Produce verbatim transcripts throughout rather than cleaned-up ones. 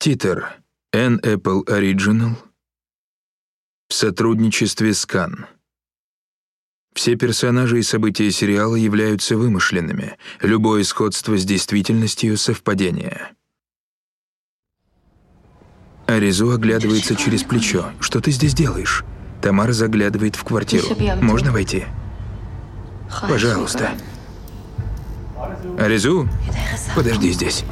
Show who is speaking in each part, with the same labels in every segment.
Speaker 1: Титр An Apple Original в сотрудничестве с Cannes. Все персонажи и события сериала являются вымышленными. Любое сходство с действительностью — совпадение. Аризу оглядывается через плечо. «Что ты здесь делаешь?» Тамара заглядывает в квартиру. «Можно войти?» «Пожалуйста». «Аризу, подожди здесь».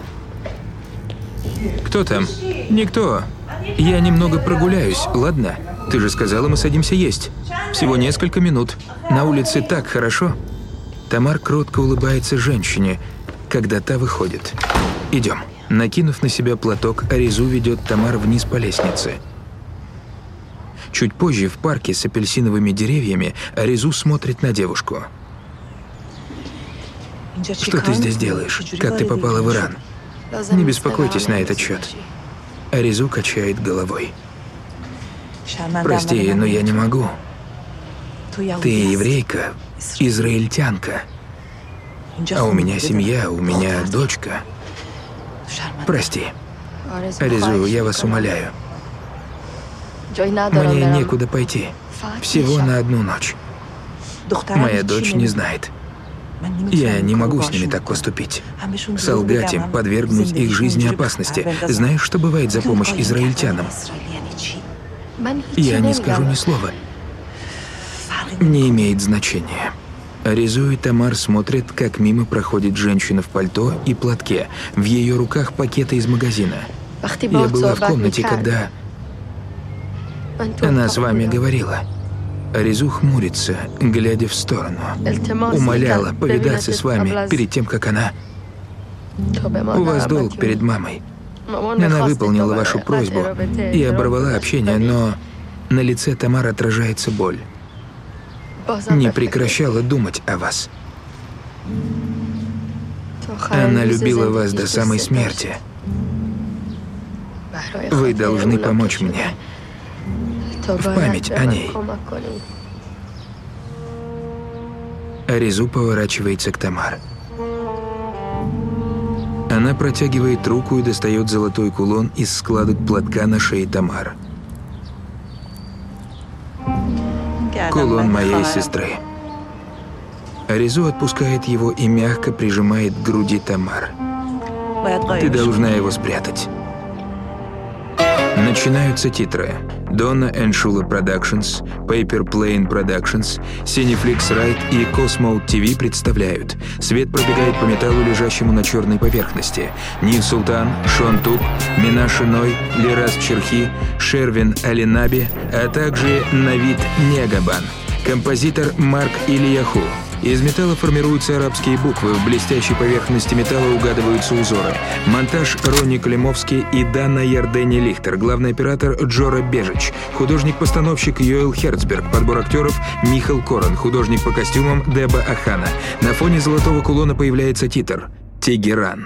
Speaker 1: «Кто там?» «Никто. Я немного прогуляюсь, ладно? Ты же сказала, мы садимся есть. Всего несколько минут. На улице так хорошо». Тамар кротко улыбается женщине, когда та выходит. «Идем». Накинув на себя платок, Аризу ведет Тамар вниз по лестнице. Чуть позже в парке с апельсиновыми деревьями Аризу смотрит на девушку. «Что ты здесь делаешь? Как ты попала в Иран?» «Не беспокойтесь на этот счет». Аризу качает головой. «Прости, но я не могу. Ты еврейка, израильтянка. А у меня семья, у меня дочка. Прости. Аризу, я вас умоляю. Мне некуда пойти. Всего на одну ночь. Моя дочь не знает. Я не могу с ними так поступить. Солгать им, подвергнуть их жизни опасности. Знаешь, что бывает за помощь израильтянам? Я не скажу ни слова. Не имеет значения». Аризу и Тамар смотрят, как мимо проходит женщина в пальто и платке. В ее руках пакеты из магазина. Я была в комнате, когда она с вами говорила. Аризу хмурится, глядя в сторону. Умоляла повидаться с вами перед тем, как она... У вас долг перед мамой. Она выполнила вашу просьбу и оборвала общение, но на лице Тамар отражается боль. Не прекращала думать о вас. Она любила вас до самой смерти. Вы должны помочь мне. В память о ней. Аризу поворачивается к Тамар. Она протягивает руку и достает золотой кулон из складок платка на шее Тамар. «Кулон моей сестры». Аризу отпускает его и мягко прижимает к груди Тамар. «Ты должна его спрятать». Начинаются титры. Donna and Shula Productions, Paper Plane Productions, Cineflix Ride и Cosmo ти ви представляют. Свет пробегает по металлу, лежащему на черной поверхности. Нив Султан, Шон Тук, Минаша Ной, Лираз Черхи, Шервин Алинаби, а также Навид Негабан. Композитор Марк Ильяху. Из металла формируются арабские буквы, в блестящей поверхности металла угадываются узоры. Монтаж Ронни Климовский и Дана Ярдени Лихтер. Главный оператор Джора Бежич. Художник-постановщик Йоэл Херцберг. Подбор актеров Михал Корен. Художник по костюмам Деба Ахана. На фоне золотого кулона появляется титр «Тегеран».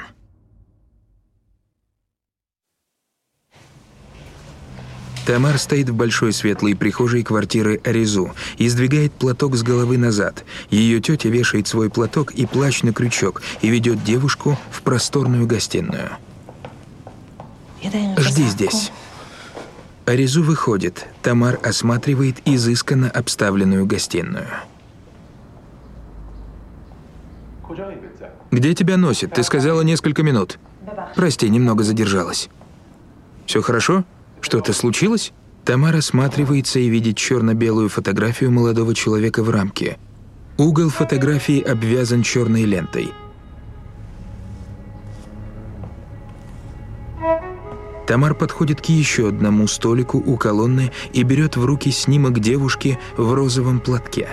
Speaker 1: Тамар стоит в большой светлой прихожей квартиры Аризу и сдвигает платок с головы назад. Ее тетя вешает свой платок и плащ на крючок и ведет девушку в просторную гостиную. «Жди здесь». Аризу выходит. Тамар осматривает изысканно обставленную гостиную. «Где тебя носит? Ты сказала несколько минут». «Прости, немного задержалась». «Все хорошо? Что-то случилось?» Тамара осматривается и видит черно-белую фотографию молодого человека в рамке. Угол фотографии обвязан черной лентой. Тамар подходит к еще одному столику у колонны и берет в руки снимок девушки в розовом платке.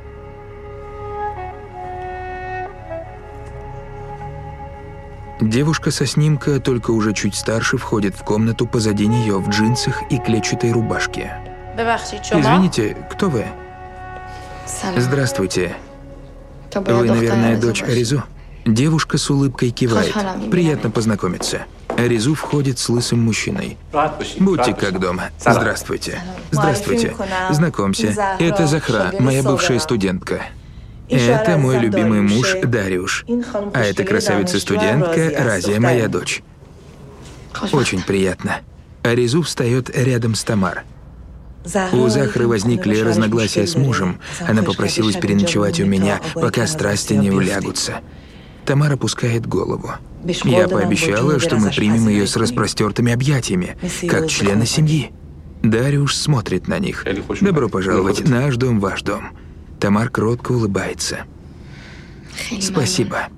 Speaker 1: Девушка со снимка, только уже чуть старше, входит в комнату позади нее в джинсах и клетчатой рубашке. «Извините, кто вы?» «Здравствуйте. Вы, наверное, дочь Аризу?» Девушка с улыбкой кивает. «Приятно познакомиться». Аризу входит с лысым мужчиной. «Будьте как дома. Здравствуйте». «Здравствуйте. Знакомься. Это Захра, моя бывшая студентка». Это мой любимый муж Дариуш. А эта красавица-студентка Разия, моя дочь. Очень приятно. Аризу встает рядом с Тамар. У Захары возникли разногласия с мужем. Она попросилась переночевать у меня, пока страсти не улягутся. Тамар опускает голову. Я пообещала, что мы примем ее с распростертыми объятиями, как члены семьи. Дариуш смотрит на них. Добро пожаловать, наш дом, ваш дом. Тамар кротко улыбается. Спасибо.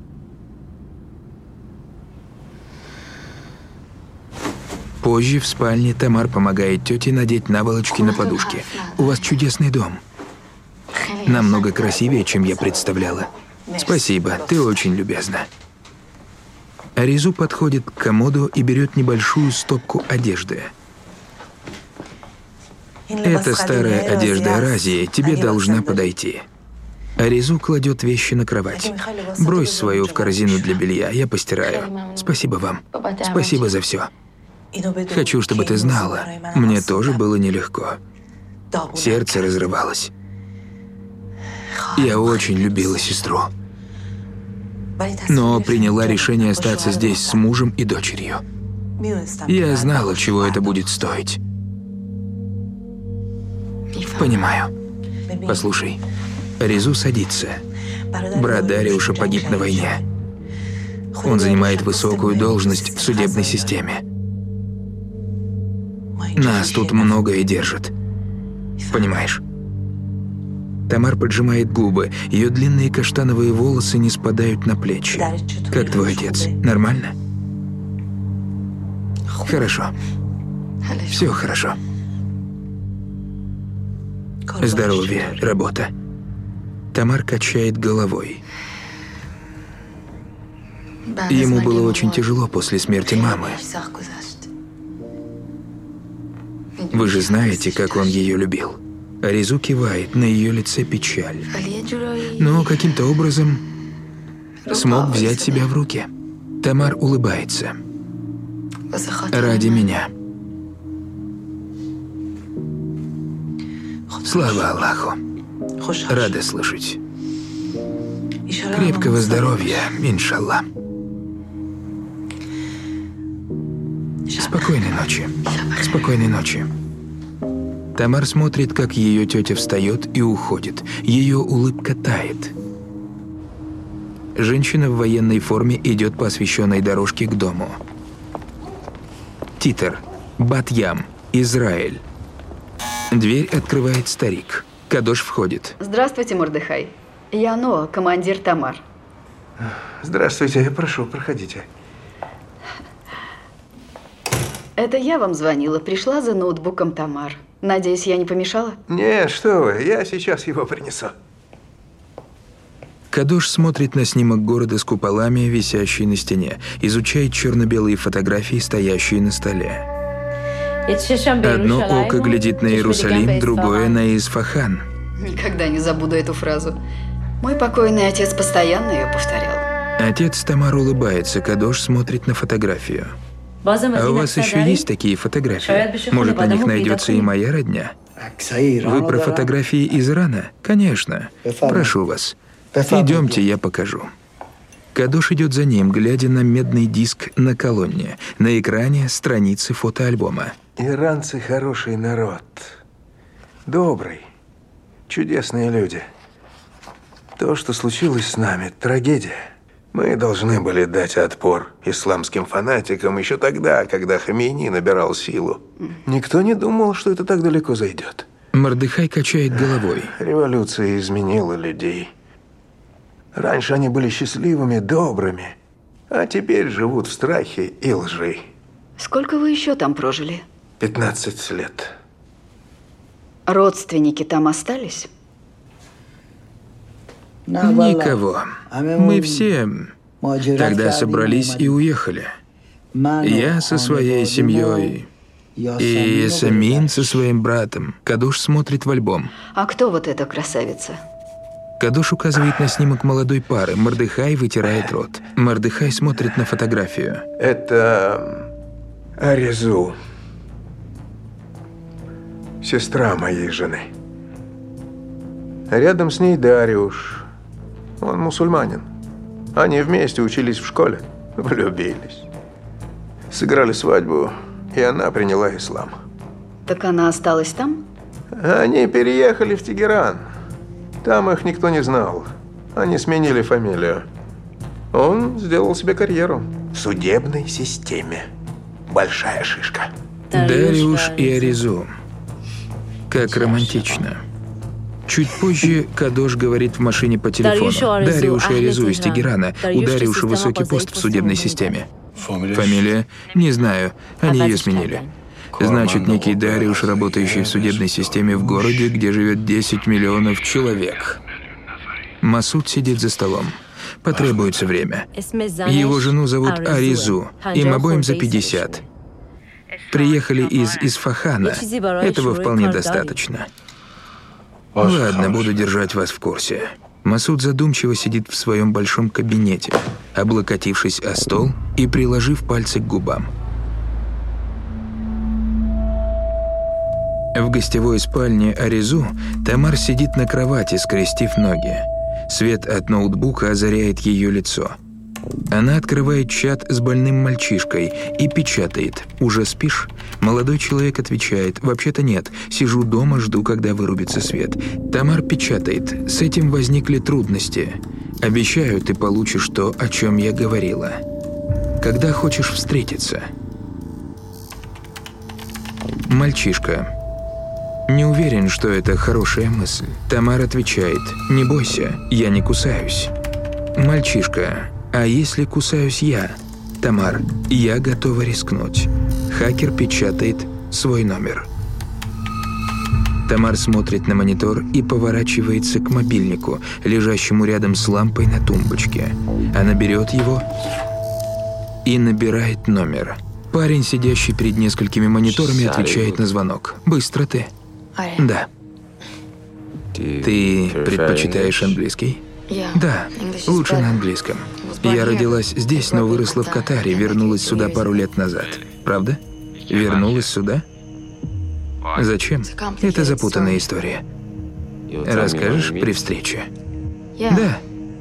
Speaker 1: Позже в спальне Тамар помогает тете надеть наволочки на подушки. У вас чудесный дом. Намного красивее, чем я представляла. Спасибо, ты очень любезна. Аризу подходит к комоду и берет небольшую стопку одежды. Это старая одежда Аразии, тебе должна подойти. Аризу кладет вещи на кровать. Брось свою в корзину для белья, я постираю. Спасибо вам. Спасибо за все. Хочу, чтобы ты знала, мне тоже было нелегко. Сердце разрывалось. Я очень любила сестру. Но приняла решение остаться здесь с мужем и дочерью. Я знала, чего это будет стоить. Понимаю. Послушай, Аризу садится. Брат Дариуша погиб на войне. Он занимает высокую должность в судебной системе. Нас тут многое держит. Понимаешь? Тамар поджимает губы. Ее длинные каштановые волосы не спадают на плечи. Как твой отец? Нормально? Хорошо. Все хорошо. Здоровье, работа. Тамар качает головой. Ему было очень тяжело после смерти мамы. Вы же знаете, как он ее любил. Аризу кивает, на ее лице печаль. Но каким-то образом смог взять себя в руки. Тамар улыбается. Ради меня. Слава Аллаху. Рада слышать. Крепкого здоровья, иншаллах. Спокойной ночи. Спокойной ночи. Тамар смотрит, как ее тетя встает и уходит. Ее улыбка тает. Женщина в военной форме идет по освещенной дорожке к дому. Титр. Бат-Ям. Израиль. Дверь открывает старик. Кадош входит.
Speaker 2: Здравствуйте, Мордехай. Я Ноа, командир Тамар.
Speaker 3: Здравствуйте, прошу, проходите.
Speaker 2: Это я вам звонила, пришла за ноутбуком Тамар. Надеюсь, я не помешала?
Speaker 3: Не, что вы, я сейчас его принесу.
Speaker 1: Кадош смотрит на снимок города с куполами, висящий на стене, изучает черно-белые фотографии, стоящие на столе. Одно око глядит на Иерусалим, другое на Исфахан.
Speaker 2: Никогда не забуду эту фразу. Мой покойный отец постоянно ее повторял.
Speaker 1: Отец Тамар улыбается, Кадош смотрит на фотографию. А у вас еще есть такие фотографии? Может, на них найдется и моя родня? Вы про фотографии из Ирана? Конечно. Прошу вас. Идемте, я покажу. Кадош идет за ним, глядя на медный диск на колонне. На экране страницы фотоальбома.
Speaker 3: Иранцы хороший народ. Добрый. Чудесные люди. То, что случилось с нами, трагедия. Мы должны были дать отпор исламским фанатикам еще тогда, когда Хамейни набирал силу. Никто не думал, что это так далеко зайдет.
Speaker 1: Мордехай качает головой.
Speaker 3: Революция изменила людей. Раньше они были счастливыми, добрыми, а теперь живут в страхе и лжи.
Speaker 2: Сколько вы еще там прожили?
Speaker 3: Пятнадцать лет.
Speaker 2: Родственники там остались?
Speaker 1: Никого. Мы все тогда собрались и уехали. Я со своей семьей и Самин со своим братом. Кадош смотрит в альбом.
Speaker 2: А кто вот эта красавица?
Speaker 1: Кадош указывает на снимок молодой пары. Мордехай вытирает рот. Мордехай смотрит на фотографию.
Speaker 3: Это Аризу. Сестра моей жены. Рядом с ней Дариуш. Он мусульманин. Они вместе учились в школе. Влюбились. Сыграли свадьбу, и она приняла ислам.
Speaker 2: Так она осталась там?
Speaker 3: Они переехали в Тегеран. Там их никто не знал. Они сменили фамилию. Он сделал себе карьеру в судебной системе. Большая шишка.
Speaker 1: Дариуш и Аризу. Как романтично. Чуть позже Кадош говорит в машине по телефону. Дариуш и Аризу из Тегерана. У Дариуша высокий пост в судебной системе. Фамилия? Не знаю. Они ее сменили. Значит, некий Дариуш, работающий в судебной системе в городе, где живет десять миллионов человек. Масуд сидит за столом. Потребуется время. Его жену зовут Аризу. Им обоим за пятьдесят. Приехали из Исфахана. Этого вполне достаточно. Ладно, буду держать вас в курсе. Масуд задумчиво сидит в своем большом кабинете, облокотившись о стол и приложив пальцы к губам. В гостевой спальне Аризу Тамар сидит на кровати, скрестив ноги. Свет от ноутбука озаряет ее лицо. Она открывает чат с больным мальчишкой и печатает: «Уже спишь?» Молодой человек отвечает: «Вообще-то нет, сижу дома, жду, когда вырубится свет». Тамар печатает: «С этим возникли трудности. Обещаю, ты получишь то, о чем я говорила. Когда хочешь встретиться?» Мальчишка: «Не уверен, что это хорошая мысль». Тамар отвечает: «Не бойся, я не кусаюсь». Мальчишка: «А если кусаюсь я?» Тамар: «Я готова рискнуть». Хакер печатает свой номер. Тамар смотрит на монитор и поворачивается к мобильнику, лежащему рядом с лампой на тумбочке. Она берет его и набирает номер. Парень, сидящий перед несколькими мониторами, отвечает на звонок. «Быстро ты?» «Да». «Ты предпочитаешь английский?» «Да, лучше на английском. Я родилась здесь, но выросла в Катаре, вернулась сюда пару лет назад. Правда? Вернулась сюда? Зачем? Это запутанная история. Расскажешь при встрече?» «Да».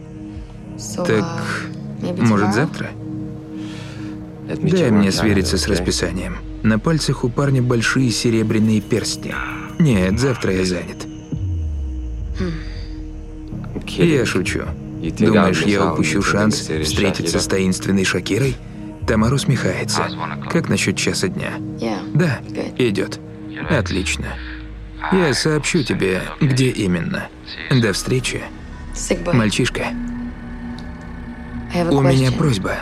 Speaker 1: «Так, может, завтра?» «Дай мне свериться с расписанием. На пальцах у парня большие серебряные перстни. Нет, завтра я занят». Я шучу. Думаешь, я упущу шанс встретиться с таинственной Шакирой? Тамар усмехается. Как насчет часа дня? Да, идет. Отлично. Я сообщу тебе, где именно. До встречи. Мальчишка, у меня просьба.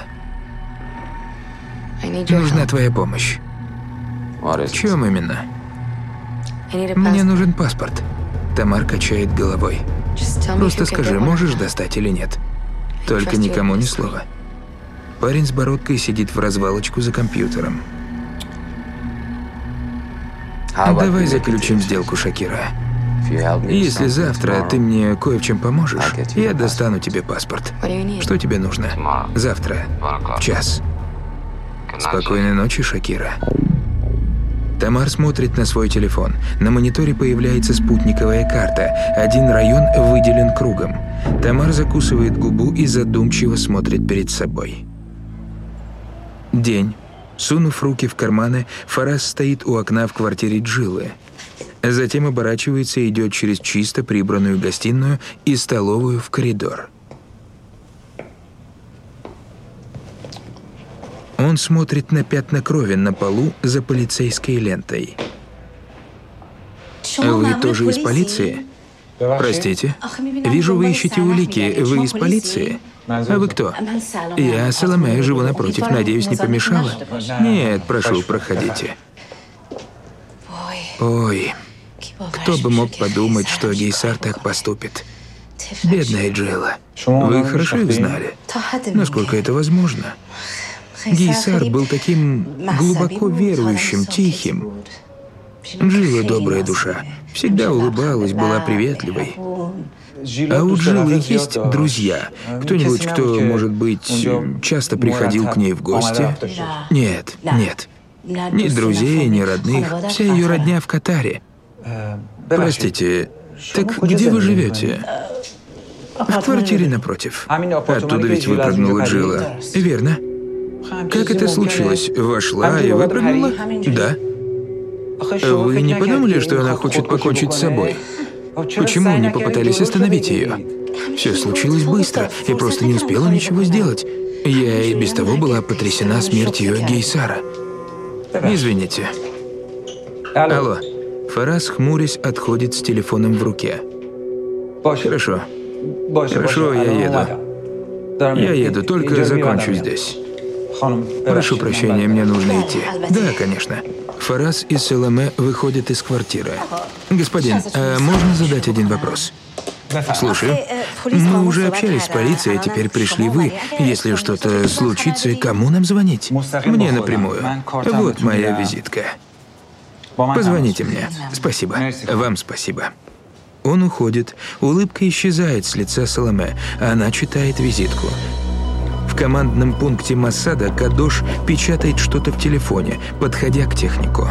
Speaker 1: Нужна твоя помощь. В чем именно? Мне нужен паспорт. Тамар качает головой. Просто скажи, можешь достать или нет. Только никому ни слова. Парень с бородкой сидит в развалочку за компьютером. Давай заключим сделку, Шакира. Если завтра ты мне кое в чем поможешь, я достану тебе паспорт. Что тебе нужно? Завтра, в час. Спокойной ночи, Шакира. Тамар смотрит на свой телефон. На мониторе появляется спутниковая карта. Один район выделен кругом. Тамар закусывает губу и задумчиво смотрит перед собой. День. Сунув руки в карманы, Фарас стоит у окна в квартире Джилы. Затем оборачивается и идет через чисто прибранную гостиную и столовую в коридор. Он смотрит на пятна крови на полу за полицейской лентой. Вы тоже из полиции? Простите? Вижу, вы ищете улики. Вы из полиции? А вы кто? Я Саламе, живу напротив. Надеюсь, не помешала? Нет, прошу, проходите. Ой, кто бы мог подумать, что Гейсар так поступит. Бедная Джилла. Вы хорошо их знали? Насколько это возможно? Гейсар был таким глубоко верующим, тихим. Джилла добрая душа. Всегда улыбалась, была приветливой. А у Джилы есть друзья? Кто-нибудь, кто, может быть, часто приходил к ней в гости? Нет, нет. Ни друзей, ни родных. Вся ее родня в Катаре. Простите, так где вы живете? В квартире напротив. Оттуда ведь выпрыгнула Джилла. Верно. Как это случилось? Вошла и выпрыгнула? Да. Вы не подумали, что она хочет покончить с собой? Почему не попытались остановить ее? Все случилось быстро, я просто не успела ничего сделать. Я и без того была потрясена смертью Гейсара. Извините. Алло. Фарас, хмурясь, отходит с телефоном в руке. Хорошо. Хорошо, я еду. Я еду, только закончу здесь. Прошу прощения, мне нужно идти. Да, конечно. Фарас и Саломе выходят из квартиры. Господин, а можно задать один вопрос? Слушаю. Мы уже общались с полицией, а теперь пришли вы. Если что-то случится, кому нам звонить? Мне напрямую. Вот моя визитка. Позвоните мне. Спасибо. Вам спасибо. Он уходит. Улыбка исчезает с лица Саломе. Она читает визитку. В командном пункте Моссада Кадош печатает что-то в телефоне, подходя к технику.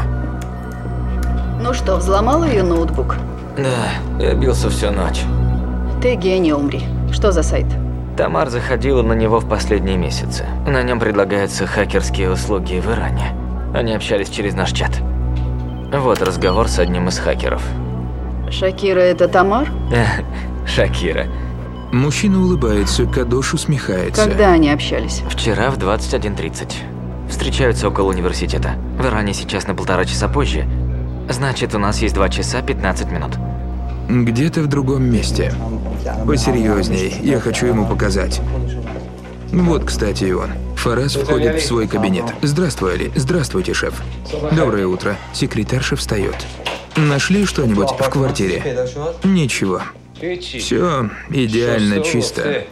Speaker 2: Ну что, взломал ее ноутбук?
Speaker 4: Да, я бился всю ночь.
Speaker 2: Ты гений, Умри. Что за сайт?
Speaker 4: Тамар заходила на него в последние месяцы. На нем предлагаются хакерские услуги в Иране. Они общались через наш чат. Вот разговор с одним из хакеров.
Speaker 2: Шакира — это Тамар?
Speaker 4: Шакира.
Speaker 1: Мужчина улыбается, Кадош усмехается.
Speaker 2: Когда они общались?
Speaker 4: Вчера в двадцать один тридцать. Встречаются около университета. В Иране сейчас на полтора часа позже. Значит, у нас есть два часа пятнадцать минут.
Speaker 1: Где-то в другом месте. Посерьезней, я хочу ему показать. Вот, кстати, и он. Фарас входит в свой кабинет. Здравствуй, Али. Здравствуйте, шеф. Доброе утро. Секретарша встает. Нашли что-нибудь в квартире? Ничего. Все идеально чисто.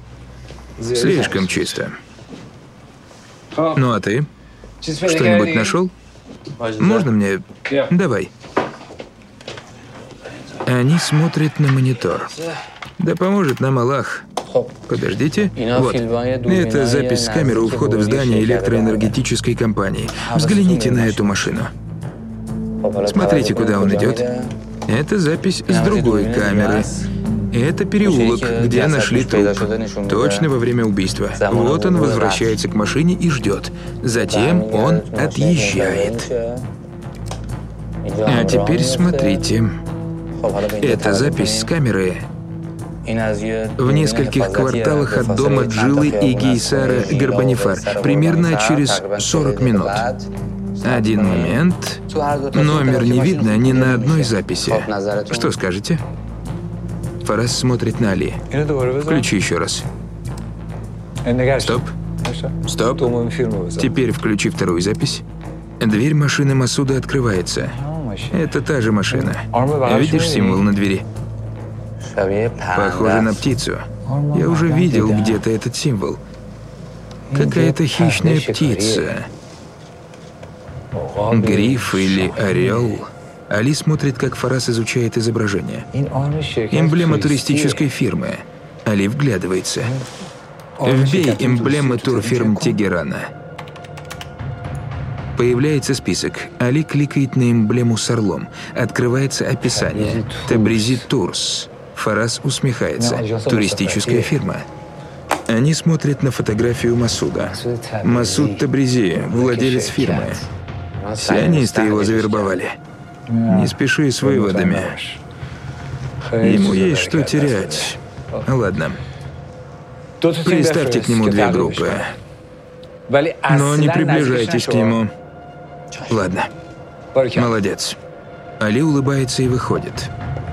Speaker 1: Слишком чисто. Ну а ты? Что-нибудь нашел? Можно мне? Давай. Они смотрят на монитор. Да поможет нам Аллах. Подождите. Вот. Это запись с камеры у входа в здание электроэнергетической компании. Взгляните на эту машину. Смотрите, куда он идет. Это запись с другой камеры. Это переулок, где нашли труп. Точно во время убийства. Вот он возвращается к машине и ждет. Затем он отъезжает. А теперь смотрите. Это запись с камеры в нескольких кварталах от дома Джилы и Гейсара Гарбанифар. Примерно через сорок минут. Один момент. Номер не видно ни на одной записи. Что скажете? Фарас смотрит на Али. Включи еще раз. Стоп. Стоп. Теперь включи вторую запись. Дверь машины Масуда открывается. Это та же машина. Видишь символ на двери? Похоже на птицу. Я уже видел где-то этот символ. Какая-то хищная птица. Гриф или орел. Али смотрит, как Фарас изучает изображение. Эмблема туристической фирмы. Али вглядывается. Вбей эмблемы турфирм Тегерана. Появляется список. Али кликает на эмблему с орлом. Открывается описание. Табризи Турс. Фарас усмехается. Туристическая фирма. Они смотрят на фотографию Масуда. Масуд Табризи, владелец фирмы. Сионисты его завербовали. Не спеши с выводами. Ему есть что терять. Ладно. Приставьте к нему две группы. Но не приближайтесь к нему. Ладно. Молодец. Али улыбается и выходит.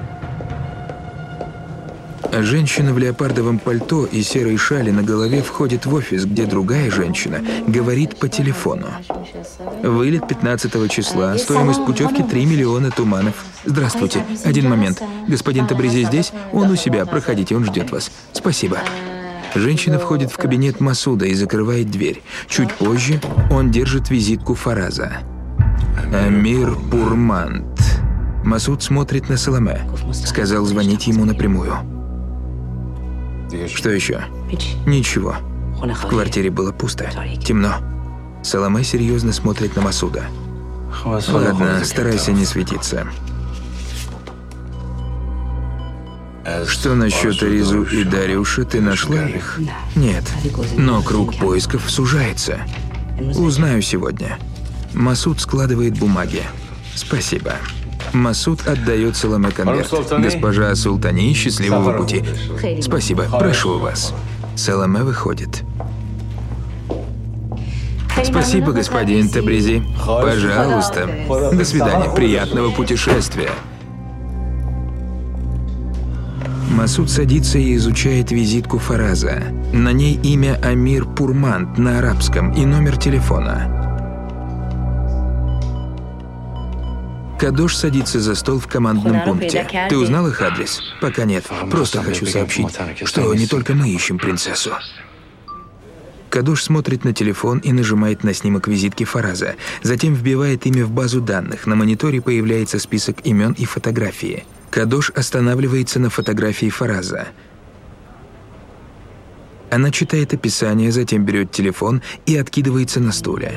Speaker 1: Женщина в леопардовом пальто и серой шали на голове входит в офис, где другая женщина говорит по телефону. Вылет пятнадцатого числа, стоимость путевки три миллиона туманов. Здравствуйте, один момент. Господин Табризи здесь? Он у себя, проходите, он ждет вас. Спасибо. Женщина входит в кабинет Масуда и закрывает дверь. Чуть позже он держит визитку Фараза. Амир Пурмант. Масуд смотрит на Саломе. Сказал звонить ему напрямую. Что еще? Ничего. В квартире было пусто. Темно. Саломе серьезно смотрит на Масуда. Ладно, старайся не светиться. Что насчет Аризу и Дариуша, ты нашла их? Нет, но круг поисков сужается. Узнаю сегодня. Масуд складывает бумаги. Спасибо. Масуд отдает Саламе конверт. Госпожа Султани, счастливого пути. Спасибо, прошу вас. Саламе выходит. Спасибо, господин Табризи. Пожалуйста. До свидания. Приятного путешествия. Масуд садится и изучает визитку Фараза. На ней имя Амир Пурмант на арабском и номер телефона. Кадош садится за стол в командном пункте. Ты узнал их адрес? Пока нет. Просто хочу сообщить, что не только мы ищем принцессу. Кадош смотрит на телефон и нажимает на снимок визитки Фараза. Затем вбивает имя в базу данных. На мониторе появляется список имен и фотографии. Кадош останавливается на фотографии Фараза. Она читает описание, затем берет телефон и откидывается на стуле.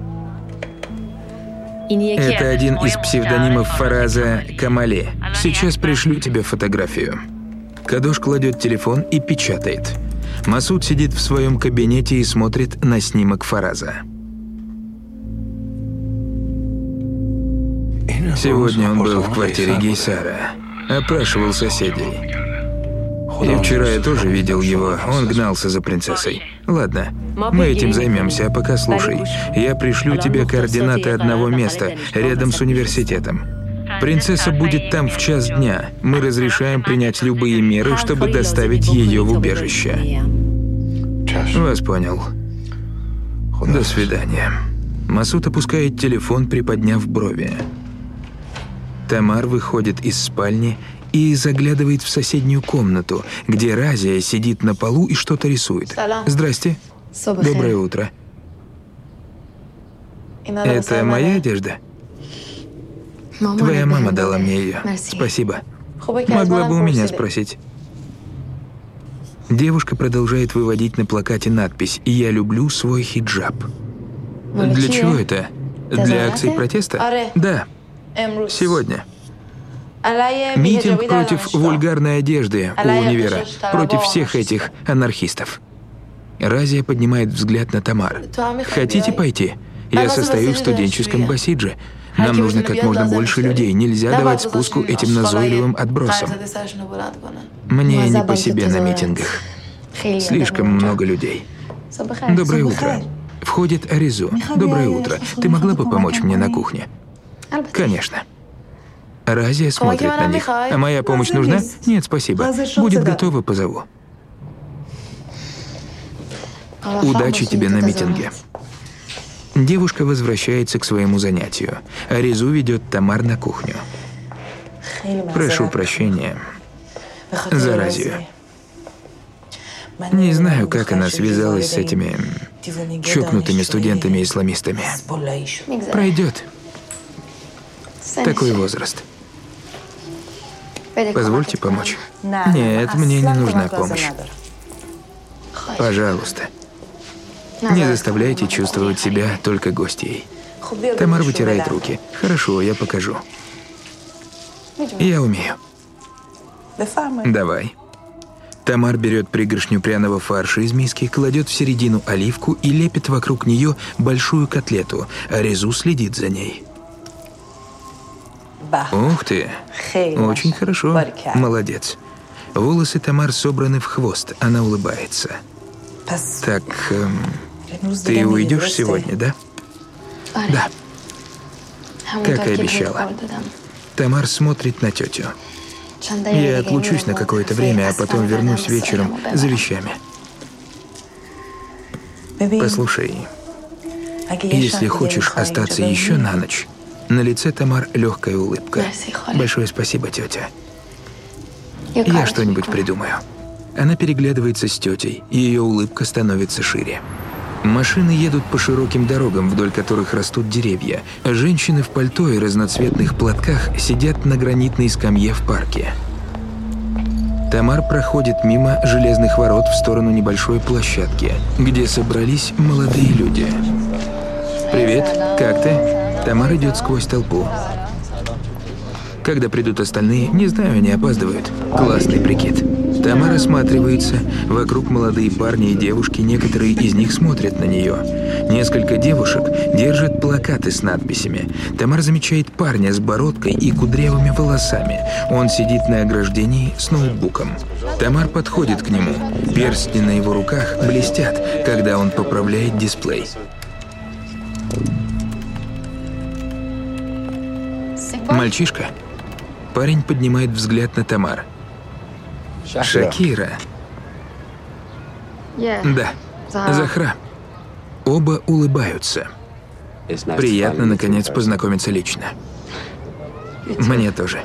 Speaker 1: Это один из псевдонимов Фараза Камале. Сейчас пришлю тебе фотографию. Кадош кладет телефон и печатает. Масуд сидит в своем кабинете и смотрит на снимок Фараза. Сегодня он был в квартире Гейсара. Опрашивал соседей. И вчера я тоже видел его, он гнался за принцессой. Ладно, мы этим займемся, а пока слушай. Я пришлю тебе координаты одного места, рядом с университетом. Принцесса будет там в час дня. Мы разрешаем принять любые меры, чтобы доставить ее в убежище. Вас понял. До свидания. Масуд опускает телефон, приподняв брови. Тамар выходит из спальни и заглядывает в соседнюю комнату, где Разия сидит на полу и что-то рисует. Здрасте. Доброе утро. Это моя одежда? Твоя мама дала мне ее. Спасибо. Могла бы у меня спросить. Девушка продолжает выводить на плакате надпись «Я люблю свой хиджаб». Для чего это? Для акции протеста? Да. Сегодня. Митинг против вульгарной одежды у универа, против всех этих анархистов. Разия поднимает взгляд на Тамар. Хотите пойти? Я состою в студенческом басидже. Нам нужно как можно больше людей. Нельзя давать спуску этим назойливым отбросам. Мне не по себе на митингах. Слишком много людей. Доброе утро. Входит Аризу. Доброе утро. Ты могла бы помочь мне на кухне? Конечно. Разия смотрит на них. А моя помощь нужна? Нет, спасибо. Будет готова, позову. Удачи тебе на митинге. Девушка возвращается к своему занятию. Аризу ведет Тамар на кухню. Прошу прощения за Разию. Не знаю, как она связалась с этими чокнутыми студентами-исламистами. Пройдет. Такой возраст. Позвольте помочь. Нет, мне не нужна помощь. Пожалуйста. Не заставляйте чувствовать себя только гостьей. Тамар вытирает руки. Хорошо, я покажу. Я умею. Давай. Тамар берет пригоршню пряного фарша из миски, кладет в середину оливку и лепит вокруг нее большую котлету, а Резу следит за ней. Ух ты! Очень хорошо. Молодец. Волосы Тамар собраны в хвост, она улыбается. Так, эм, ты уйдешь сегодня, да? Да. Как и обещала. Тамар смотрит на тетю. Я отлучусь на какое-то время, а потом вернусь вечером за вещами. Послушай, если хочешь остаться еще на ночь, на лице Тамар легкая улыбка. Большое спасибо, тетя. Я что-нибудь придумаю. Она переглядывается с тетей, и ее улыбка становится шире. Машины едут по широким дорогам, вдоль которых растут деревья. Женщины в пальто и разноцветных платках сидят на гранитной скамье в парке. Тамар проходит мимо железных ворот в сторону небольшой площадки, где собрались молодые люди. «Привет, как ты?» Тамар идет сквозь толпу. Когда придут остальные, не знаю, они опаздывают. Классный прикид. Тамар осматривается. Вокруг молодые парни и девушки, некоторые из них смотрят на нее. Несколько девушек держат плакаты с надписями. Тамар замечает парня с бородкой и кудрявыми волосами. Он сидит на ограждении с ноутбуком. Тамар подходит к нему. Перстни на его руках блестят, когда он поправляет дисплей. Мальчишка. Парень поднимает взгляд на Тамар. Шакира. Да, Захра. Оба улыбаются. Приятно, наконец, познакомиться лично. Мне тоже.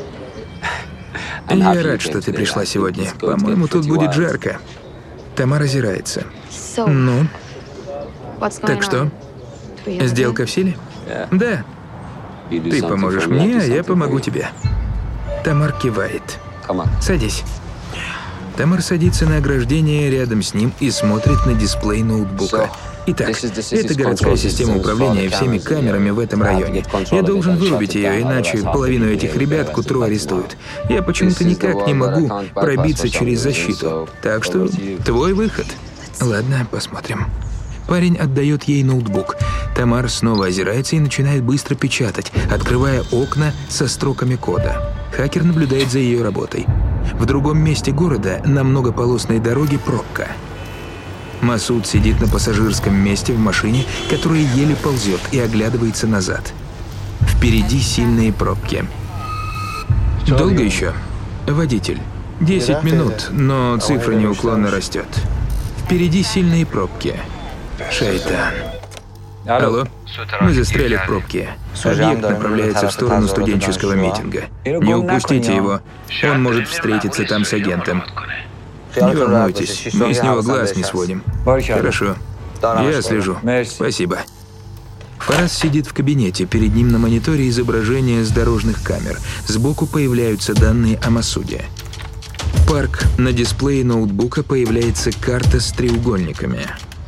Speaker 1: Я рад, что ты пришла сегодня. По-моему, тут будет жарко. Тамар озирается. Ну? Так что? Сделка в силе? Да. Ты поможешь мне, а я помогу тебе. Тамар кивает. Садись. Тамар садится на ограждение рядом с ним и смотрит на дисплей ноутбука. Итак, это городская система управления всеми камерами в этом районе. Я должен вырубить ее, иначе половину этих ребят к утру арестуют. Я почему-то никак не могу пробиться через защиту. Так что твой выход. Ладно, посмотрим. Парень отдает ей ноутбук. Тамар снова озирается и начинает быстро печатать, открывая окна со строками кода. Хакер наблюдает за ее работой. В другом месте города на многополосной дороге пробка. Масуд сидит на пассажирском месте в машине, которая еле ползет, и оглядывается назад. Впереди сильные пробки. Долго еще? Водитель. Десять минут, но цифра неуклонно растет. Впереди сильные пробки. Шайтан. Алло? Мы застряли в пробке. Объект направляется в сторону студенческого митинга. Не упустите его. Он может встретиться там с агентом. Не волнуйтесь, мы с него глаз не сводим. Хорошо. Я слежу. Спасибо. Фараз сидит в кабинете. Перед ним на мониторе изображение с дорожных камер. Сбоку появляются данные о Масуде. Парк. На дисплее ноутбука появляется карта с треугольниками.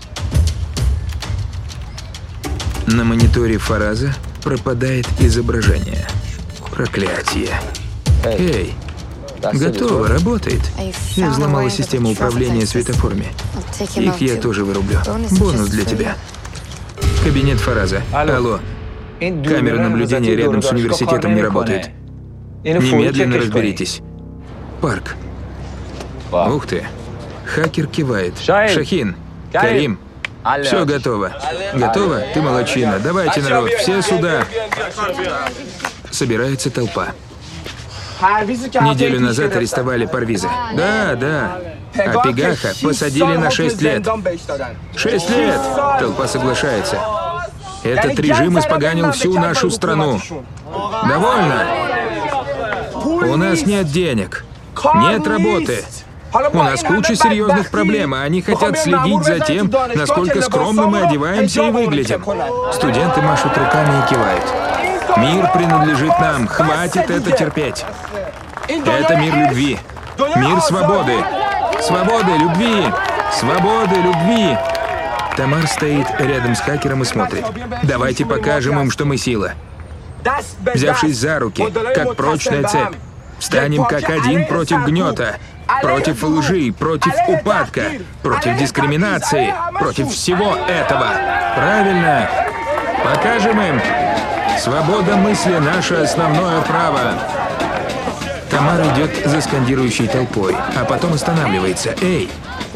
Speaker 1: На мониторе Фараза пропадает изображение. Проклятие. Эй, готово, работает. Я взломала систему управления светофорами. Их я тоже вырублю. Бонус для тебя. Кабинет Фараза. Алло. Камера наблюдения рядом с университетом не работает. Немедленно разберитесь. Парк. Ух ты. Хакер кивает. Шахин. Карим. Все готово. Готово? Ты молодчина. Давайте, народ, все сюда. Собирается толпа. Неделю назад арестовали Парвиза. Да, да. А Пегаха посадили на шесть лет. Шесть лет! Толпа соглашается. Этот режим испоганил всю нашу страну. Довольно? У нас нет денег. Нет работы. У нас куча серьезных проблем, а они хотят следить за тем, насколько скромно мы одеваемся и выглядим. Студенты машут руками и кивают. Мир принадлежит нам, хватит это терпеть. Это мир любви, мир свободы. Свободы, любви, свободы, любви. Тамар стоит рядом с хакером и смотрит. Давайте покажем им, что мы сила. Взявшись за руки, как прочная цепь, встанем как один против гнета. Против лжи, против упадка, против дискриминации, против всего этого. Правильно. Покажем им. Свобода мысли — наше основное право. Тамар идет за скандирующей толпой, а потом останавливается. Эй!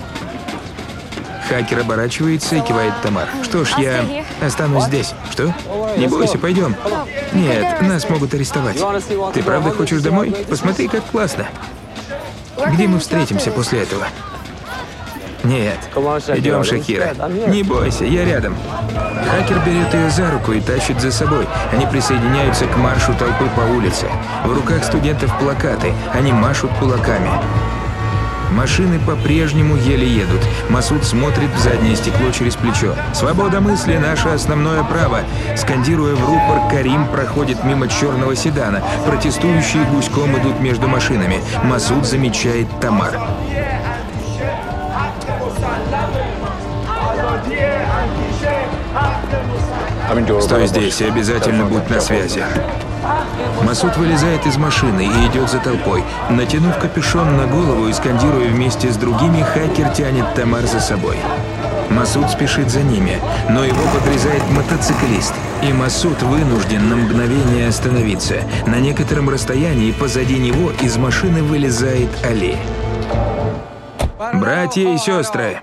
Speaker 1: Хакер оборачивается и кивает Тамар. Что ж, я останусь здесь. Что? Не бойся, пойдем. Нет, нас могут арестовать. Ты правда хочешь домой? Посмотри, как классно. Где мы встретимся после этого? Нет. Идем, Шакира. Не бойся, я рядом. Хакер берет ее за руку и тащит за собой. Они присоединяются к маршу толпы по улице. В руках студентов плакаты. Они машут кулаками. Машины по-прежнему еле едут. Масуд смотрит в заднее стекло через плечо. «Свобода мысли — наше основное право!» Скандируя в рупор, Карим проходит мимо черного седана. Протестующие гуськом идут между машинами. Масуд замечает Тамар. Стой здесь и обязательно будь на связи. Масуд вылезает из машины и идет за толпой. Натянув капюшон на голову и скандируя вместе с другими, хакер тянет Тамар за собой. Масуд спешит за ними, но его подрезает мотоциклист. И Масуд вынужден на мгновение остановиться. На некотором расстоянии позади него из машины вылезает Али. «Братья и сестры,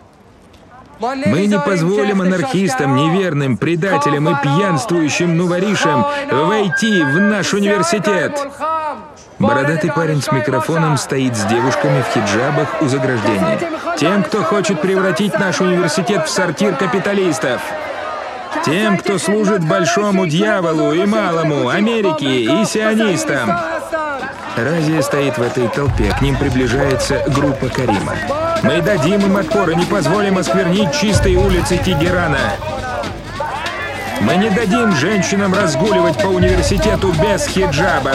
Speaker 1: мы не позволим анархистам, неверным, предателям и пьянствующим нуворишам войти в наш университет!» Бородатый парень с микрофоном стоит с девушками в хиджабах у заграждения. «Тем, кто хочет превратить наш университет в сортир капиталистов! Тем, кто служит большому дьяволу и малому, Америке и сионистам!» Разия стоит в этой толпе, к ним приближается группа Карима. «Мы дадим им отпор и не позволим осквернить чистые улицы Тегерана. Мы не дадим женщинам разгуливать по университету без хиджаба!»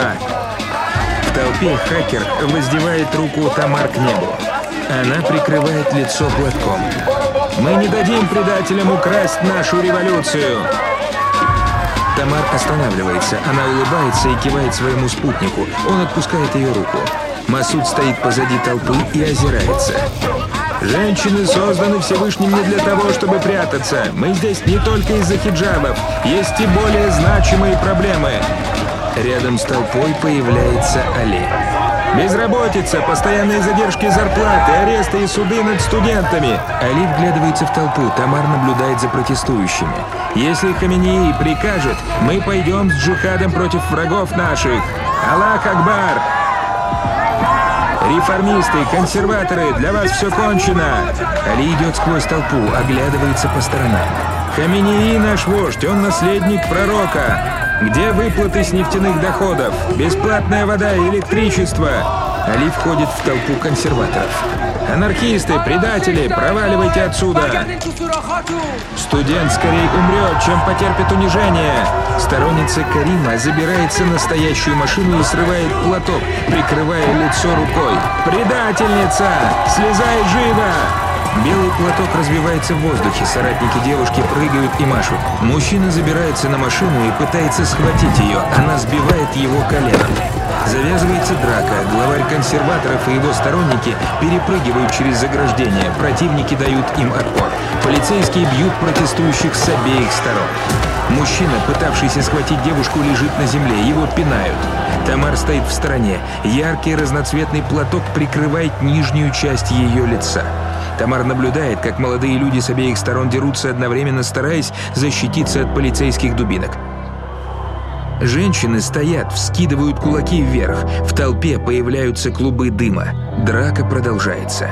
Speaker 1: В толпе хакер воздевает руку Тамар к небу. Она прикрывает лицо платком. «Мы не дадим предателям украсть нашу революцию!» Тамар останавливается. Она улыбается и кивает своему спутнику. Он отпускает ее руку. Масуд стоит позади толпы и озирается. «Женщины созданы Всевышним не для того, чтобы прятаться. Мы здесь не только из-за хиджабов. Есть и более значимые проблемы». Рядом с толпой появляется Али. «Безработица, постоянные задержки зарплаты, аресты и суды над студентами». Али вглядывается в толпу, Тамар наблюдает за протестующими. «Если Хаменеи прикажет, мы пойдем с джихадом против врагов наших. Аллах Акбар! Реформисты, консерваторы, для вас все кончено!» Али идет сквозь толпу, оглядывается по сторонам. «Хаменеи наш вождь, он наследник пророка. Где выплаты с нефтяных доходов? Бесплатная вода и электричество?» Али входит в толпу консерваторов. «Анархисты, предатели, проваливайте отсюда!» «Студент скорее умрет, чем потерпит унижение!» Сторонница Карима забирается на стоящую машину и срывает платок, прикрывая лицо рукой. «Предательница! Слезай живо!» Белый платок разбивается в воздухе, соратники девушки прыгают и машут. Мужчина забирается на машину и пытается схватить ее, она сбивает его коленом. Завязывается драка, главарь консерваторов и его сторонники перепрыгивают через заграждение, противники дают им отпор. Полицейские бьют протестующих с обеих сторон. Мужчина, пытавшийся схватить девушку, лежит на земле, его пинают. Тамар стоит в стороне, яркий разноцветный платок прикрывает нижнюю часть ее лица. Тамар наблюдает, как молодые люди с обеих сторон дерутся, одновременно стараясь защититься от полицейских дубинок. Женщины стоят, вскидывают кулаки вверх. В толпе появляются клубы дыма. Драка продолжается.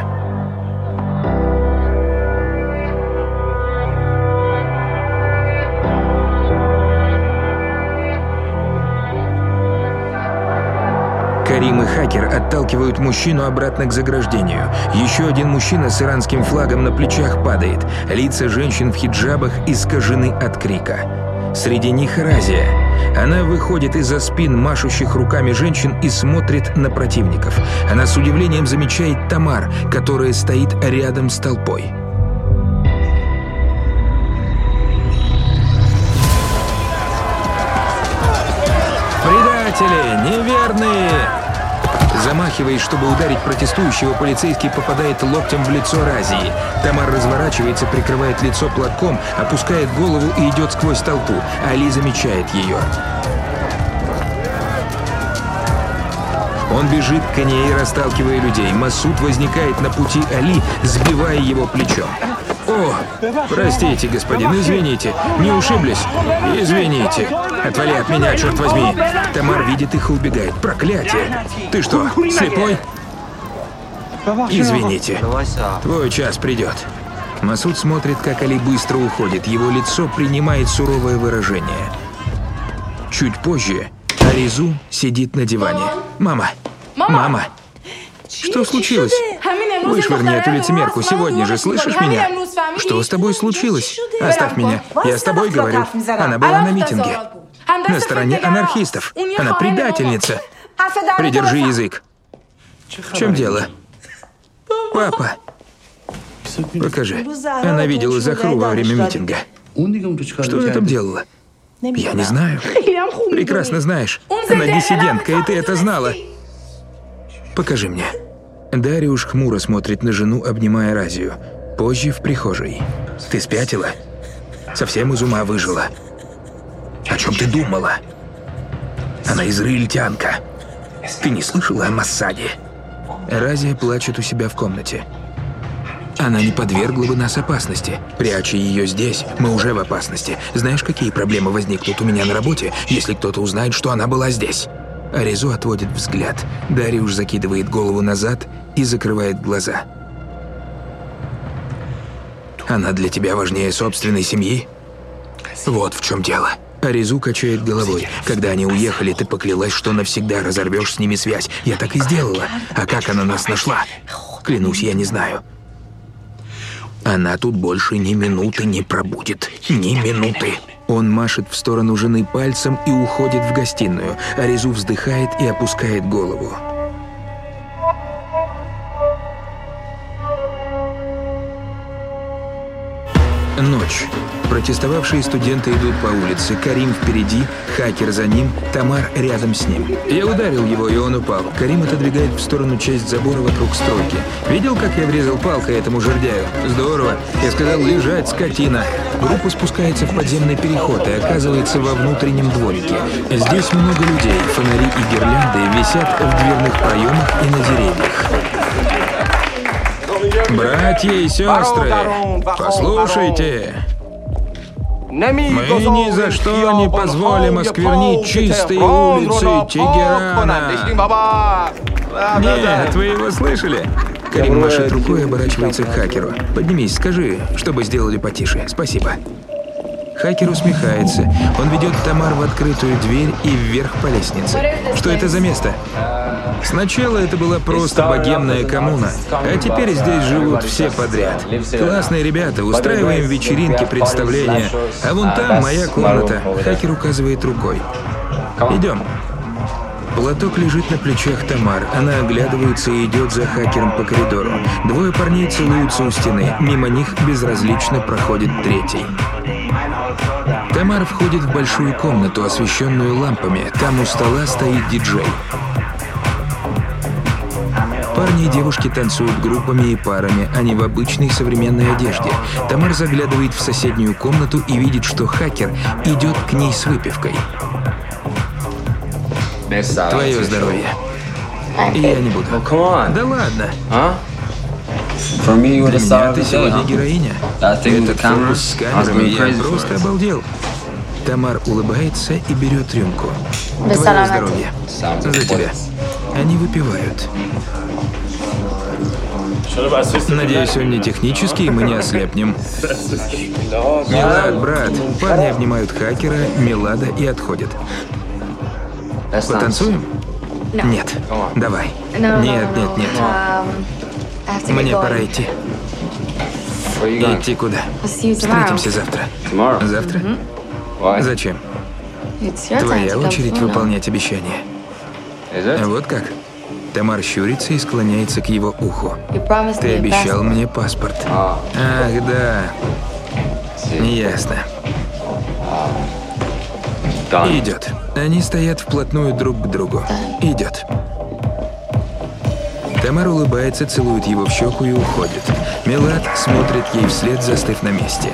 Speaker 1: Карим и хакер отталкивают мужчину обратно к заграждению. Еще один мужчина с иранским флагом на плечах падает. Лица женщин в хиджабах искажены от крика. Среди них Разия. Она выходит из-за спин машущих руками женщин и смотрит на противников. Она с удивлением замечает Тамар, которая стоит рядом с толпой. «Предатели! Неверные!» Замахиваясь, чтобы ударить протестующего, полицейский попадает локтем в лицо Разии. Тамар разворачивается, прикрывает лицо платком, опускает голову и идет сквозь толпу. Али замечает ее. Он бежит к ней, расталкивая людей. Масуд возникает на пути Али, сбивая его плечом. «О, простите, господин, извините. Не ушиблись? Извините. Отвали от меня, черт возьми!» Тамар видит их и убегает. «Проклятие! Ты что, слепой?» «Извините. Твой час придет». Масуд смотрит, как Али быстро уходит. Его лицо принимает суровое выражение. Чуть позже Аризу сидит на диване. «Мама! Мама! Что случилось? Вышвырни эту лицемерку сегодня же, слышишь меня? Что с тобой случилось? Оставь меня. Я с тобой говорю. Она была на митинге. На стороне анархистов. Она предательница. Придержи язык. В чем дело? Папа. Покажи. Она видела Захру во время митинга. Что она там делала? Я не знаю. Прекрасно знаешь. Она диссидентка, и ты это знала. Покажи мне. Дариуш хмуро смотрит на жену, обнимая Разию. Позже в прихожей. Ты спятила? Совсем из ума выжила? О чем ты думала? Она израильтянка. Ты не слышала о Моссаде? Разия плачет у себя в комнате. Она не подвергла бы нас опасности. Пряча ее здесь, мы уже в опасности. Знаешь, какие проблемы возникнут у меня на работе, если кто-то узнает, что она была здесь? Аризу отводит взгляд. Дариуш закидывает голову назад и закрывает глаза. Она для тебя важнее собственной семьи? Вот в чем дело. Аризу качает головой. Когда они уехали, ты поклялась, что навсегда разорвешь с ними связь. Я так и сделала. А как она нас нашла? Клянусь, я не знаю. Она тут больше ни минуты не пробудет. Ни минуты. Он машет в сторону жены пальцем и уходит в гостиную. Аризу вздыхает и опускает голову. Ночь. Протестовавшие студенты идут по улице. Карим впереди, хакер за ним, Тамар рядом с ним. Я ударил его, и он упал. Карим отодвигает в сторону часть забора вокруг стройки. Видел, как я врезал палкой этому жердяю? Здорово. Я сказал, лежать, скотина. Группа спускается в подземный переход и оказывается во внутреннем дворике. Здесь много людей. Фонари и гирлянды висят в дверных проемах и на деревьях. Братья и сестры, послушайте. Мы ни за что не позволим осквернить чистые улицы Тегерана. Нет, вы его слышали? Карим машет рукой и оборачивается к хакеру. Поднимись, скажи, чтобы сделали потише. Спасибо. Хакер усмехается. Он ведет Тамар в открытую дверь и вверх по лестнице. Что это за место? Сначала это была просто богемная коммуна, а теперь здесь живут все подряд. Классные ребята, устраиваем вечеринки, представления. А вон там моя комната. Хакер указывает рукой. Идем. Платок лежит на плечах Тамар. Она оглядывается и идет за хакером по коридору. Двое парней целуются у стены. Мимо них безразлично проходит третий. Тамар входит в большую комнату, освещенную лампами. Там у стола стоит диджей. Парни и девушки танцуют группами и парами, они в обычной современной одежде. Тамар заглядывает в соседнюю комнату и видит, что хакер идет к ней с выпивкой. Твое здоровье. Я не буду. Да ладно. Для меня ты сегодня героиня. Этот фокус с камерами, я просто обалдел. Тамар улыбается и берет рюмку. Твое здоровье. За тебя. Они выпивают. Надеюсь, он не технический, и мы не ослепнем. Милад, брат. Парни обнимают хакера, Милада и отходят. Потанцуем? Нет. Давай. Нет, нет, нет. Мне пора идти. Идти куда? Встретимся завтра. Завтра? Зачем? Твоя очередь выполнять обещания. Вот как? Тамар щурится и склоняется к его уху. Ты обещал мне паспорт. Ах, да. Ясно. Идет. Они стоят вплотную друг к другу. Идет. Тамар улыбается, целует его в щеку и уходит. Милад смотрит ей вслед, застыв на месте.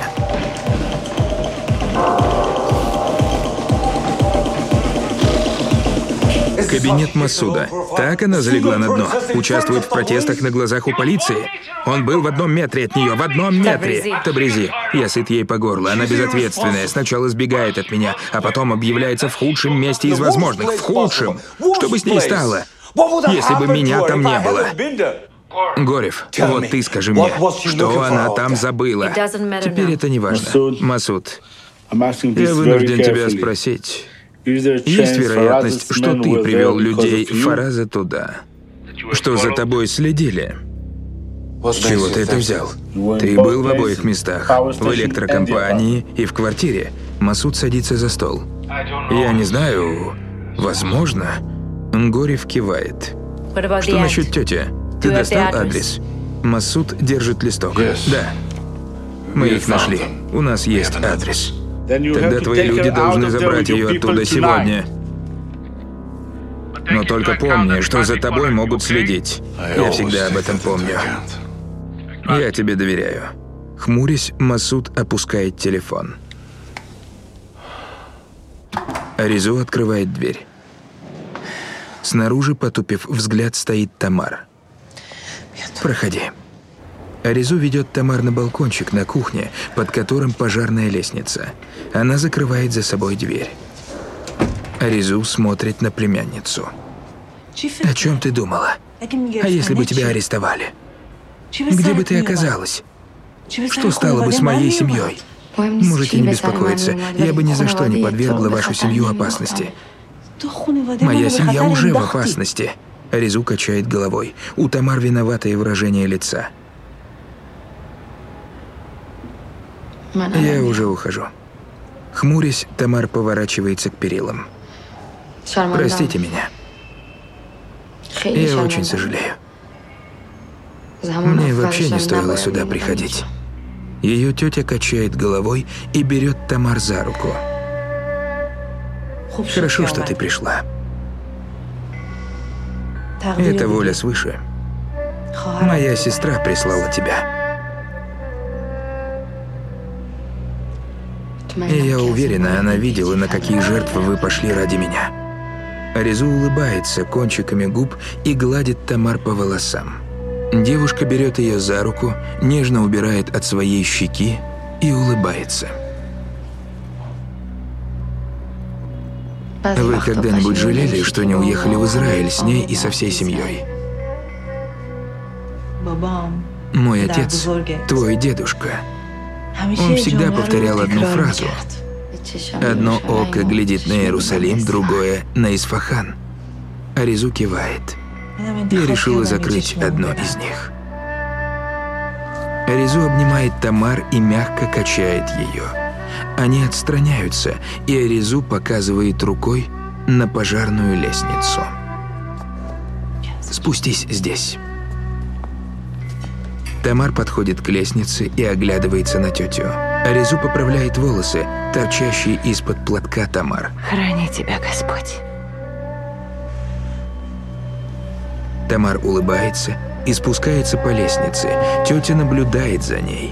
Speaker 1: Кабинет Масуда. Так она залегла на дно. Участвует в протестах на глазах у полиции. Он был в одном метре от нее, в одном метре. Табризи. Я сыт ей по горло. Она безответственная. Сначала сбегает от меня, а потом объявляется в худшем месте из возможных. В худшем. Что бы с ней стало, если бы меня там не было? Горев, вот ты скажи мне, что она там забыла? Теперь это не важно. Масуд, я вынужден тебя спросить. Есть вероятность, что ты привел людей Фараза туда? Что за тобой следили? С чего ты это взял? Ты был в обоих местах. В электрокомпании и в квартире. Масуд садится за стол. Я не знаю. Возможно. Горев кивает. Что насчет тети? Ты достал адрес? Масуд держит листок. Да. Мы их нашли. У нас есть адрес. Тогда твои люди должны забрать ее оттуда сегодня. Но только помни, что за тобой могут следить. Я всегда об этом помню. Я тебе доверяю. Хмурясь, Масуд опускает телефон. Аризу открывает дверь. Снаружи, потупив взгляд, стоит Тамар. «Проходи». Аризу ведет Тамар на балкончик на кухне, под которым пожарная лестница. Она закрывает за собой дверь. Аризу смотрит на племянницу. «О чем ты думала? А если бы тебя арестовали? Где бы ты оказалась? Что стало бы с моей семьей? Можете не беспокоиться, я бы ни за что не подвергла вашу семью опасности. Моя семья уже в опасности». Аризу качает головой. У Тамар виноватое выражение лица. «Я уже ухожу». Хмурясь, Тамар поворачивается к перилам. «Простите меня. Я очень сожалею. Мне вообще не стоило сюда приходить». Ее тетя качает головой и берет Тамар за руку. «Хорошо, что ты пришла. Это воля свыше. Моя сестра прислала тебя. И я уверена, она видела, на какие жертвы вы пошли ради меня». Аризу улыбается кончиками губ и гладит Тамар по волосам. Девушка берет ее за руку, нежно убирает от своей щеки и улыбается. «Вы когда-нибудь жалели, что не уехали в Израиль с ней и со всей семьей?» «Мой отец, твой дедушка, он всегда повторял одну фразу. Одно око глядит на Иерусалим, другое — на Исфахан». Аризу кивает. Я решила закрыть одно из них. Аризу обнимает Тамар и мягко качает ее. Они отстраняются, и Аризу показывает рукой на пожарную лестницу. «Спустись здесь». Тамар подходит к лестнице и оглядывается на тетю. Аризу поправляет волосы, торчащие из-под платка Тамар.
Speaker 5: «Храни тебя, Господь».
Speaker 1: Тамар улыбается и спускается по лестнице. Тетя наблюдает за ней.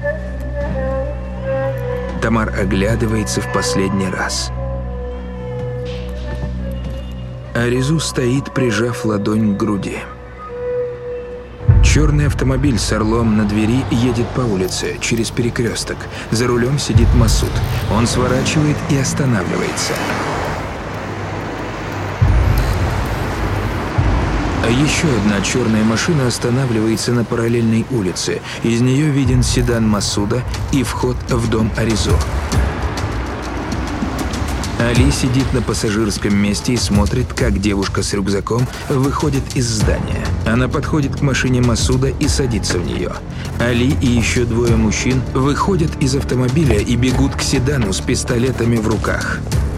Speaker 1: Тамар оглядывается в последний раз. Аризу стоит, прижав ладонь к груди. Черный автомобиль с орлом на двери едет по улице, через перекресток. За рулем сидит Масуд. Он сворачивает и останавливается. А еще одна черная машина останавливается на параллельной улице. Из нее виден седан Масуда и вход в дом Аризу. Али сидит на пассажирском месте и смотрит, как девушка с рюкзаком выходит из здания. Она подходит к машине Масуда и садится в нее. Али и еще двое мужчин выходят из автомобиля и бегут к седану с пистолетами в руках.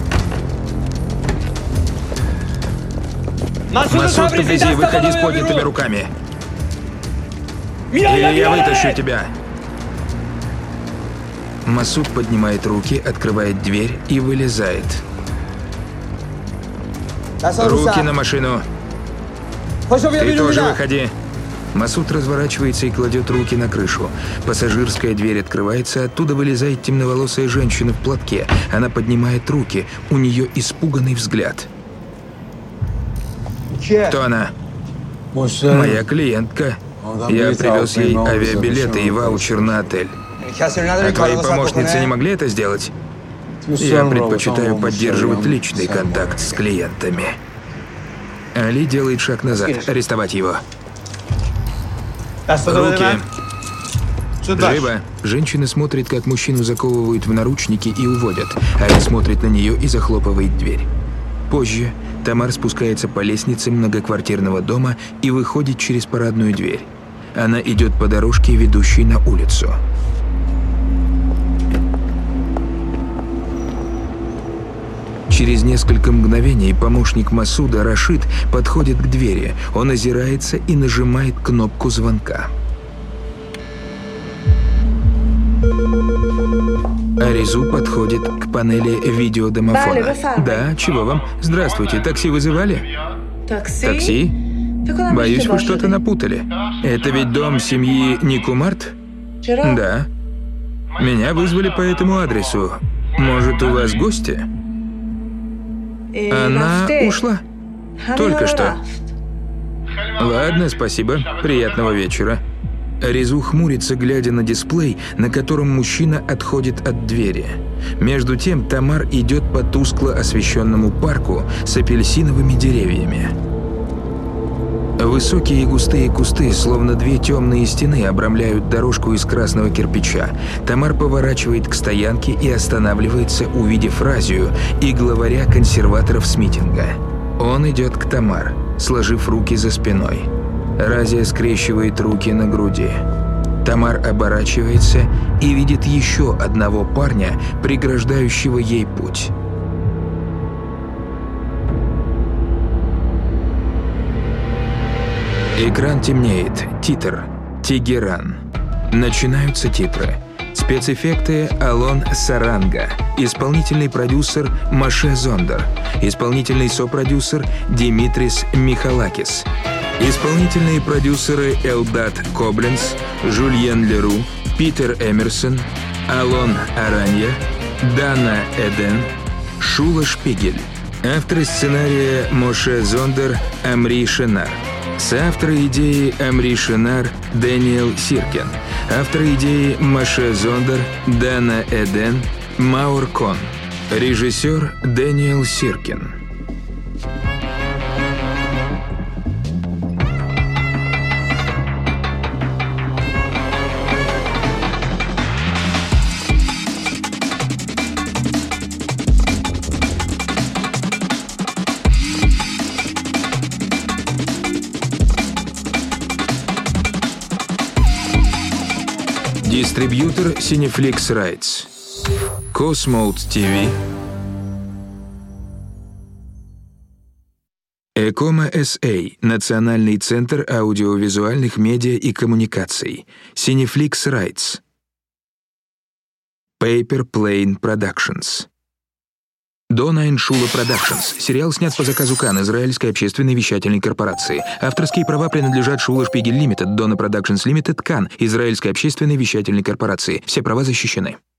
Speaker 1: Масуд, вблизи, выходи с поднятыми руками. Или я вытащу тебя. Масуд поднимает руки, открывает дверь и вылезает. Руки на машину. Ты тоже выходи. Масуд разворачивается и кладет руки на крышу. Пассажирская дверь открывается, оттуда вылезает темноволосая женщина в платке. Она поднимает руки, у нее испуганный взгляд. Кто она? Моя клиентка. Я привез ей авиабилеты и ваучер на отель. А твои помощницы не могли это сделать? Я предпочитаю поддерживать личный контакт с клиентами. Али делает шаг назад. Арестовать его. Руки. Живо. Женщина смотрит, как мужчину заковывают в наручники и уводят. Али смотрит на нее и захлопывает дверь. Позже Тамар спускается по лестнице многоквартирного дома и выходит через парадную дверь. Она идет по дорожке, ведущей на улицу. Через несколько мгновений помощник Масуда Рашид подходит к двери. Он озирается и нажимает кнопку звонка. Аризу подходит к панели видеодомофона. Да, чего вам? Здравствуйте, такси вызывали? Такси? Боюсь, вы что-то напутали. Это ведь дом семьи Никумарт? Да. Меня вызвали по этому адресу. Может, у вас гости? Она ушла. Только что. Ладно, спасибо. Приятного вечера. Аризу хмурится, глядя на дисплей, на котором мужчина отходит от двери. Между тем Тамар идет по тускло освещенному парку с апельсиновыми деревьями. Высокие и густые кусты, словно две темные стены, обрамляют дорожку из красного кирпича. Тамар поворачивает к стоянке и останавливается, увидев Разию и главаря консерваторов с митинга. Он идет к Тамар, сложив руки за спиной. Разия скрещивает руки на груди. Тамар оборачивается и видит еще одного парня, преграждающего ей путь. Экран темнеет. Титр. Тегеран. Начинаются титры. Спецэффекты Алон Саранга. Исполнительный продюсер Моше Зондер. Исполнительный сопродюсер Димитрис Михалакис. Исполнительные продюсеры Элдат Кобленц, Жульен Леру, Питер Эмерсон, Алон Аранья, Дана Эден, Шула Шпигель. Авторы сценария Моше Зондер, Амри Шенар. Соавторы идеи Амри Шенар, Дэниел Сиркен. Авторы идеи Моше Зондер, Дана Эден, Маур Кон. Режиссер Дэниел Сиркен. Дистрибьютор Cineflix Rights. Cosmode ти ви. Экома эс эй. Национальный центр аудиовизуальных медиа и коммуникаций. Cineflix Rights. Paper Plane Productions. Дона Эншула Productions. Сериал снят по заказу Кан, израильской общественной вещательной корпорации. Авторские права принадлежат Шула Шпигель Лимитед, Дона Productions Лимитед, Кан, израильской общественной вещательной корпорации. Все права защищены.